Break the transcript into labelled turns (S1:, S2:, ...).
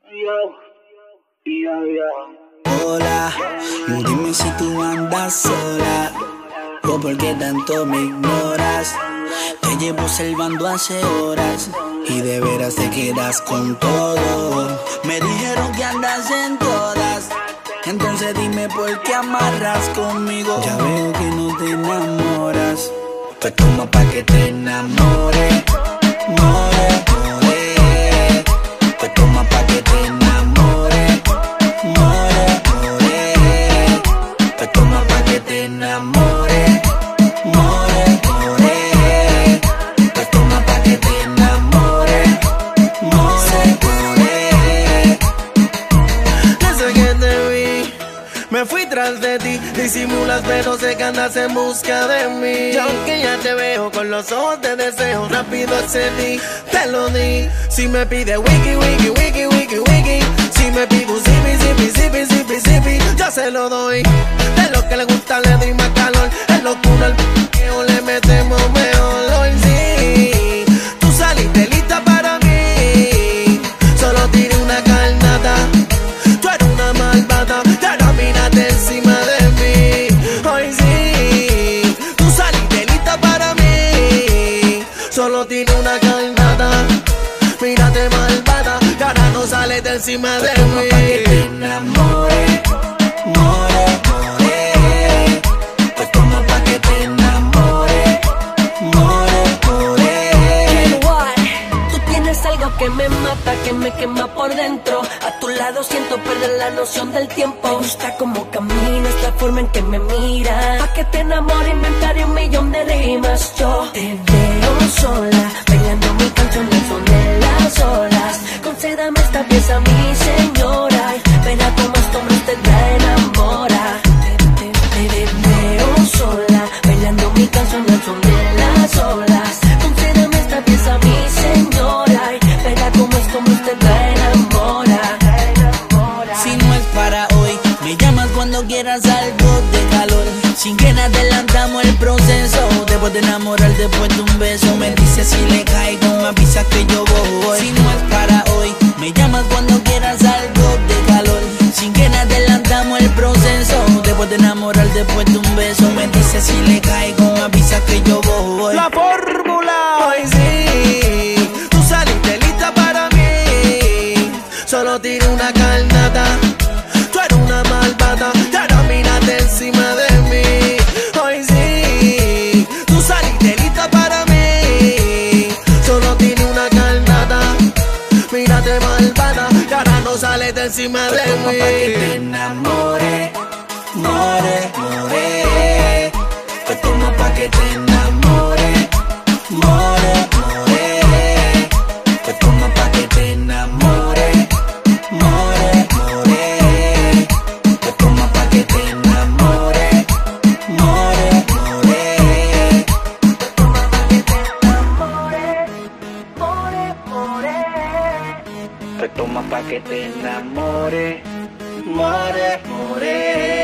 S1: Hola, dime si tú andas sola o por qué tanto me ignoras. Te llevo observando hace horas y de veras te quedas con todo. Me dijeron que andas en todas, entonces dime por qué amarras conmigo. Ya veo que no te enamoras, pues toma pa' que te enamore. More, more, pues toma pa' que te enamore. More, more, pues toma pa' que te enamore. More, more, pues toma pa' que te enamore. More, more.
S2: Desde que te vi, me fui tras de ti. Disimulas pero sé que andas en busca de mí. Y aunque ya te veo con los ojos de deseo, rápido accedí, te lo di. Si me pide wiki, wiki, wiki, wiki, wiki, si me pide un zipi, zipi, zipi, zipi, zipi, yo se lo doy. De lo que le gusta le doy más calor. Es locura el p***eo, le metemos mejor. Hoy sí, tú saliste lista para mí. Solo tiré una carnata, tú eres una malvada, y ahora mírate encima de mí. Hoy sí, tú saliste lista para mí. Solo tiré una carnata, mírate malvada, y ahora no sales de encima de
S1: Toma pa' que te
S2: mí.
S1: enamore. More, more, pues toma pa' que te enamore. More, more.
S3: Tú tienes algo que me mata, que me quema por dentro. A tu lado siento perder la noción del tiempo. Me gusta cómo caminas, la forma en que me miras. Pa' que te enamore inventaré un millón de rimas. Yo te veo sola, bailando mi canción al son de las olas. Concédame esta pieza, mi señora. Verá cómo este hombre usted la enamora. Te veo sola, bailando mi canción al son de las olas. Concédame esta pieza, mi señora. Verá cómo este hombre usted la enamora.
S1: Si no es para hoy, me llamas cuando quieras algo de calor. Sin que nada adelantamos el proceso. Después de enamorar, después de un beso, me dices si le caigo, me avisas que yo voy. Si no es para hoy, me llamas cuando quieras algo de calor. Sin que nada adelantamos el proceso. Después de enamorar, después de un beso, me dices si le caigo, me avisas que yo voy.
S2: La fórmula, hoy sí, tú saliste lista para mí. Solo tiré una carnata, tú eres una malvada, y ahora mírate encima de mí. Hoy sí, tú saliste lista para mí. Solo tiré una carnata, mírate malvada, y ahora no sales de encima de
S1: Toma pa' que te
S2: mí.
S1: enamore. More, more, pues toma pa' que te enamore. More, more, pues toma pa' que te enamore. More, more, pues toma pa' que te enamore. More, more, pues toma pa' que te enamore. More, more, pues toma pa' que te enamore. More, more.